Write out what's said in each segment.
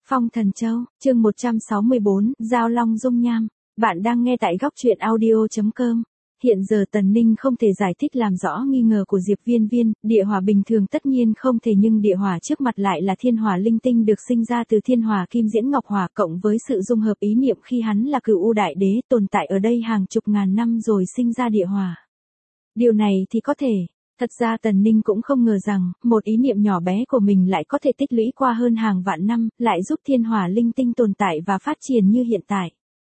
Phong Thần Châu, chương 164, Giao Long Dung Nham. Bạn đang nghe tại góc truyện audio.com. Hiện giờ Tần Ninh không thể giải thích làm rõ nghi ngờ của Diệp Viên Viên, địa hỏa bình thường tất nhiên không thể, nhưng địa hỏa trước mặt lại là thiên hỏa linh tinh được sinh ra từ thiên hỏa kim diễn ngọc hỏa, cộng với sự dung hợp ý niệm khi hắn là Cửu U Đại Đế tồn tại ở đây hàng chục ngàn năm rồi sinh ra địa hỏa. Điều này thì có thể. Thật ra Tần Ninh cũng không ngờ rằng, một ý niệm nhỏ bé của mình lại có thể tích lũy qua hơn hàng vạn năm, lại giúp thiên hỏa linh tinh tồn tại và phát triển như hiện tại.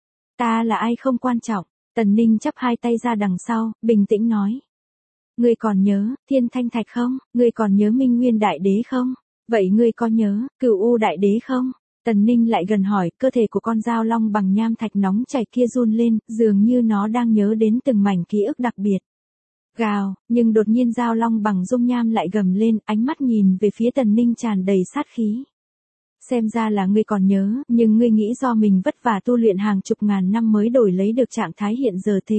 Ta là ai không quan trọng, Tần Ninh chắp hai tay ra đằng sau, bình tĩnh nói. Ngươi còn nhớ, Thiên Thanh Thạch không? Ngươi còn nhớ Minh Nguyên Đại Đế không? Vậy ngươi có nhớ, Cửu U Đại Đế không? Tần Ninh lại gần hỏi, cơ thể của con dao long bằng nham thạch nóng chảy kia run lên, dường như nó đang nhớ đến từng mảnh ký ức đặc biệt. Gào, nhưng đột nhiên dao long bằng dung nham lại gầm lên, ánh mắt nhìn về phía Tần Ninh tràn đầy sát khí. Xem ra là ngươi còn nhớ, nhưng ngươi nghĩ do mình vất vả tu luyện hàng chục ngàn năm mới đổi lấy được trạng thái hiện giờ thế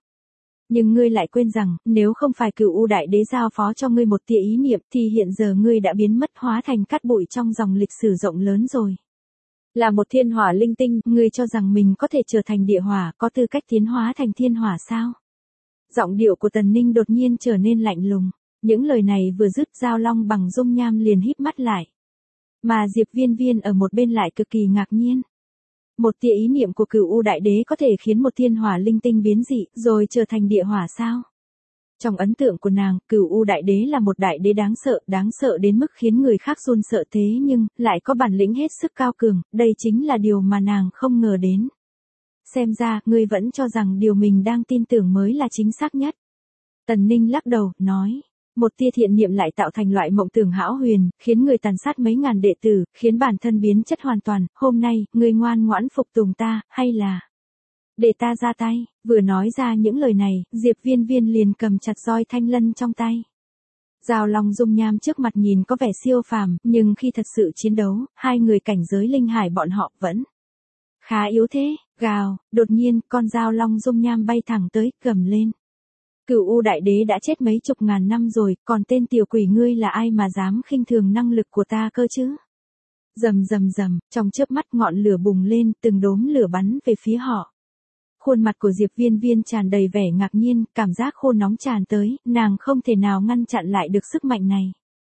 nhưng ngươi lại quên rằng, nếu không phải Cửu U Đại Đế giao phó cho ngươi một tia ý niệm thì hiện giờ ngươi đã biến mất hóa thành cát bụi trong dòng lịch sử rộng lớn rồi. Là một thiên hỏa linh tinh, ngươi cho rằng mình có thể trở thành địa hỏa, có tư cách tiến hóa thành thiên hỏa sao? Giọng điệu của Tần Ninh đột nhiên trở nên lạnh lùng. Những lời này vừa dứt, dao long bằng dung nham liền híp mắt lại. Mà Diệp Viên Viên ở một bên lại cực kỳ ngạc nhiên. Một tia ý niệm của Cửu U Đại Đế có thể khiến một thiên hỏa linh tinh biến dị, rồi trở thành địa hỏa sao? Trong ấn tượng của nàng, Cửu U Đại Đế là một đại đế đáng sợ đến mức khiến người khác run sợ, thế nhưng, lại có bản lĩnh hết sức cao cường, đây chính là điều mà nàng không ngờ đến. Xem ra, ngươi vẫn cho rằng điều mình đang tin tưởng mới là chính xác nhất. Tần Ninh lắc đầu, nói. Một tia thiện niệm lại tạo thành loại mộng tưởng hão huyền, khiến người tàn sát mấy ngàn đệ tử, khiến bản thân biến chất hoàn toàn. Hôm nay, ngươi ngoan ngoãn phục tùng ta, hay là để ta ra tay? Vừa nói ra những lời này, Diệp Viên Viên liền cầm chặt roi thanh lân trong tay. Dao long dung nham trước mặt nhìn có vẻ siêu phàm, nhưng khi thật sự chiến đấu, hai người cảnh giới linh hải bọn họ vẫn khá yếu thế. Gào, đột nhiên, con dao long dung nham bay thẳng tới, gầm lên. Cửu U Đại Đế đã chết mấy chục ngàn năm rồi, còn tên tiểu quỷ ngươi là ai mà dám khinh thường năng lực của ta cơ chứ? Rầm rầm rầm, trong chớp mắt ngọn lửa bùng lên, từng đốm lửa bắn về phía họ. Khuôn mặt của Diệp Viên Viên tràn đầy vẻ ngạc nhiên, cảm giác khô nóng tràn tới, nàng không thể nào ngăn chặn lại được sức mạnh này.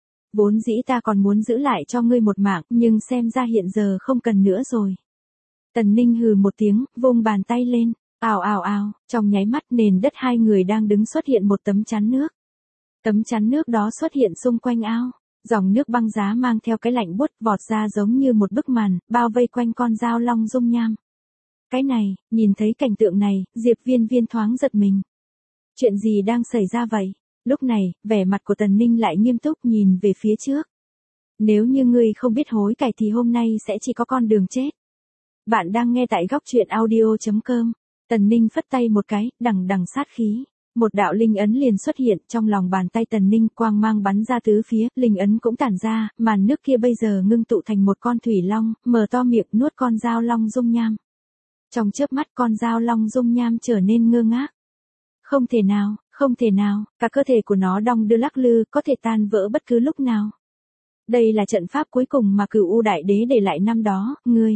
Vốn dĩ ta còn muốn giữ lại cho ngươi một mạng, nhưng xem ra hiện giờ không cần nữa rồi. Tần Ninh hừ một tiếng, vung bàn tay lên, ào ào ào, trong nháy mắt nền đất hai người đang đứng xuất hiện một tấm chắn nước. Tấm chắn nước đó xuất hiện xung quanh ao, dòng nước băng giá mang theo cái lạnh buốt vọt ra giống như một bức màn, bao vây quanh con dao long dung nham. Cái này, nhìn thấy cảnh tượng này, Diệp Viên Viên thoáng giật mình. Chuyện gì đang xảy ra vậy? Lúc này, vẻ mặt của Tần Ninh lại nghiêm túc nhìn về phía trước. Nếu như ngươi không biết hối cải thì hôm nay sẽ chỉ có con đường chết. Bạn đang nghe tại góc truyện audio.com. Tần Ninh phất tay một cái, đằng đằng sát khí. Một đạo linh ấn liền xuất hiện trong lòng bàn tay Tần Ninh, quang mang bắn ra tứ phía, linh ấn cũng tản ra, màn nước kia bây giờ ngưng tụ thành một con thủy long, mở to miệng nuốt con dao long dung nham. Trong chớp mắt con dao long dung nham trở nên ngơ ngác. Không thể nào, cả cơ thể của nó đong đưa lắc lư, có thể tan vỡ bất cứ lúc nào. Đây là trận pháp cuối cùng mà Cửu U Đại Đế để lại năm đó, ngươi.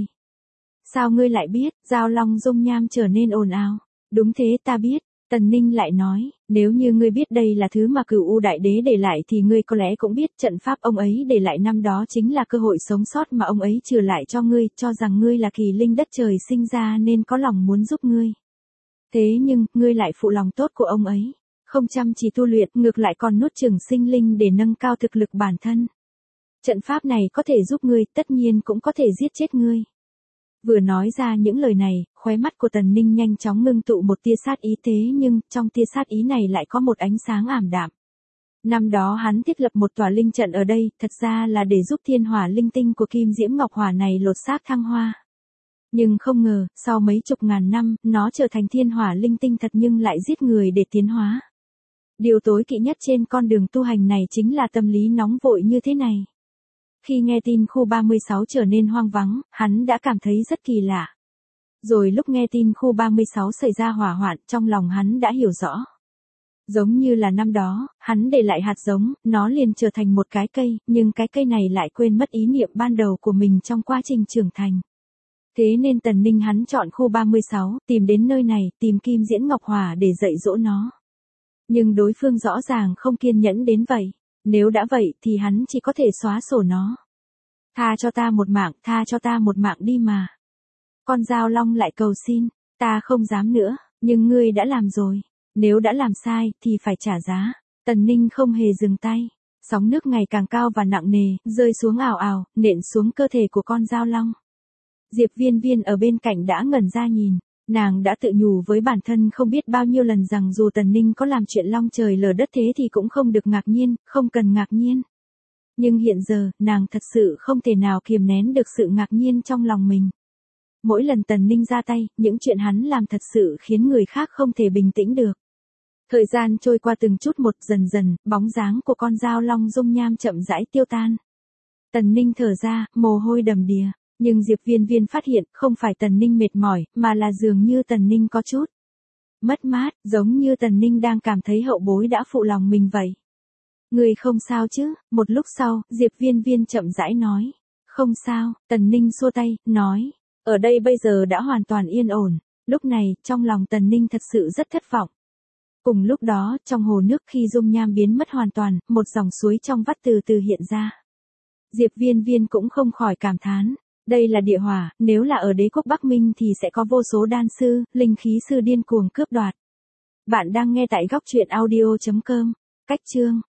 Sao ngươi lại biết? Dao long dung nham trở nên ồn ào. Đúng thế, ta biết. Tần Ninh lại nói, nếu như ngươi biết đây là thứ mà Cửu U Đại Đế để lại thì ngươi có lẽ cũng biết trận pháp ông ấy để lại năm đó chính là cơ hội sống sót mà ông ấy trừ lại cho ngươi, cho rằng ngươi là kỳ linh đất trời sinh ra nên có lòng muốn giúp ngươi. Thế nhưng, ngươi lại phụ lòng tốt của ông ấy, không chăm chỉ tu luyện, ngược lại còn nuốt chửng sinh linh để nâng cao thực lực bản thân. Trận pháp này có thể giúp ngươi, tất nhiên cũng có thể giết chết ngươi. Vừa nói ra những lời này, khóe mắt của Tần Ninh nhanh chóng ngưng tụ một tia sát ý, thế nhưng, trong tia sát ý này lại có một ánh sáng ảm đạm. Năm đó hắn thiết lập một tòa linh trận ở đây, thật ra là để giúp thiên hỏa linh tinh của kim diễm ngọc hỏa này lột xác thăng hoa. Nhưng không ngờ, sau mấy chục ngàn năm, nó trở thành thiên hỏa linh tinh thật nhưng lại giết người để tiến hóa. Điều tối kỵ nhất trên con đường tu hành này chính là tâm lý nóng vội như thế này. Khi nghe tin khu 36 trở nên hoang vắng, hắn đã cảm thấy rất kỳ lạ. Rồi lúc nghe tin khu 36 xảy ra hỏa hoạn, trong lòng hắn đã hiểu rõ. Giống như là năm đó, hắn để lại hạt giống, nó liền trở thành một cái cây, nhưng cái cây này lại quên mất ý niệm ban đầu của mình trong quá trình trưởng thành. Thế nên Tần Ninh hắn chọn khu 36, tìm đến nơi này, tìm Kim Diễn Ngọc Hỏa để dạy dỗ nó. Nhưng đối phương rõ ràng không kiên nhẫn đến vậy. Nếu đã vậy thì hắn chỉ có thể xóa sổ nó. Tha cho ta một mạng, tha cho ta một mạng đi mà. Con dao long lại cầu xin, ta không dám nữa, nhưng ngươi đã làm rồi. Nếu đã làm sai thì phải trả giá. Tần Ninh không hề dừng tay. Sóng nước ngày càng cao và nặng nề, rơi xuống ào ào, nện xuống cơ thể của con dao long. Diệp Viên Viên ở bên cạnh đã ngẩn ra nhìn. Nàng đã tự nhủ với bản thân không biết bao nhiêu lần rằng dù Tần Ninh có làm chuyện long trời lở đất thế thì cũng không được ngạc nhiên, không cần ngạc nhiên. Nhưng hiện giờ, nàng thật sự không thể nào kiềm nén được sự ngạc nhiên trong lòng mình. Mỗi lần Tần Ninh ra tay, những chuyện hắn làm thật sự khiến người khác không thể bình tĩnh được. Thời gian trôi qua từng chút một, dần dần, bóng dáng của con dao long dung nham chậm rãi tiêu tan. Tần Ninh thở ra, mồ hôi đầm đìa. Nhưng Diệp Viên Viên phát hiện không phải Tần Ninh mệt mỏi, mà là dường như Tần Ninh có chút mất mát, giống như Tần Ninh đang cảm thấy hậu bối đã phụ lòng mình vậy. Người không sao chứ? Một lúc sau, Diệp Viên Viên chậm rãi nói. Không sao, Tần Ninh xua tay, nói. Ở đây bây giờ đã hoàn toàn yên ổn. Lúc này, trong lòng Tần Ninh thật sự rất thất vọng. Cùng lúc đó, trong hồ nước khi dung nham biến mất hoàn toàn, một dòng suối trong vắt từ từ hiện ra. Diệp Viên Viên cũng không khỏi cảm thán. Đây là địa hỏa, nếu là ở đế quốc Bắc Minh thì sẽ có vô số đan sư, linh khí sư điên cuồng cướp đoạt. Bạn đang nghe tại góc truyện audio.com. Cách chương